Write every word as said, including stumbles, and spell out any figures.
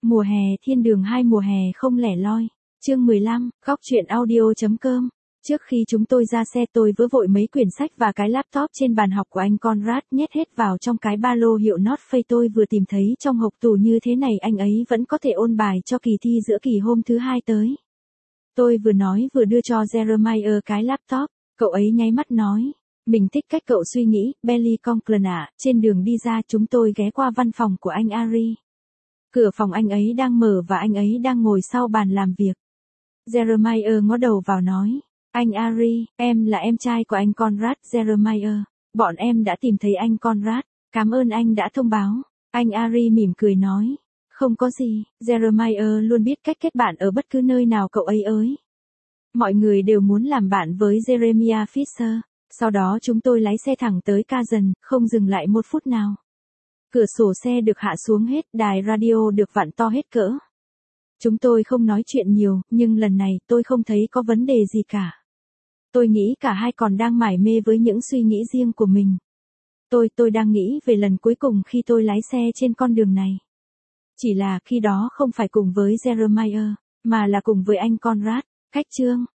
Mùa hè thiên đường hai mùa hè không lẻ loi. Chương mười lăm, góc truyện audio.com. Trước khi chúng tôi ra xe tôi vớ vội mấy quyển sách và cái laptop trên bàn học của anh Conrad nhét hết vào trong cái ba lô hiệu North Face tôi vừa tìm thấy trong hộc tủ. Như thế này anh ấy vẫn có thể ôn bài cho kỳ thi giữa kỳ hôm thứ hai tới. Tôi vừa nói vừa đưa cho Jeremiah cái laptop. Cậu ấy nháy mắt nói. Mình thích cách cậu suy nghĩ, Billy Conklin ạ. Trên đường đi ra chúng tôi ghé qua văn phòng của anh Ari. Cửa phòng anh ấy đang mở và anh ấy đang ngồi sau bàn làm việc. Jeremiah ngó đầu vào nói. Anh Ari, em là em trai của anh Conrad. Jeremiah, bọn em đã tìm thấy anh Conrad. Cảm ơn anh đã thông báo. Anh Ari mỉm cười nói. Không có gì, Jeremiah luôn biết cách kết bạn ở bất cứ nơi nào cậu ấy ơi. Mọi người đều muốn làm bạn với Jeremiah Fisher. Sau đó chúng tôi lái xe thẳng tới Kazan, không dừng lại một phút nào. Cửa sổ xe được hạ xuống hết, đài radio được vặn to hết cỡ. Chúng tôi không nói chuyện nhiều, nhưng lần này tôi không thấy có vấn đề gì cả. Tôi nghĩ cả hai còn đang mải mê với những suy nghĩ riêng của mình. Tôi, tôi đang nghĩ về lần cuối cùng khi tôi lái xe trên con đường này. Chỉ là khi đó không phải cùng với Jeremiah, mà là cùng với anh Conrad. Cách chương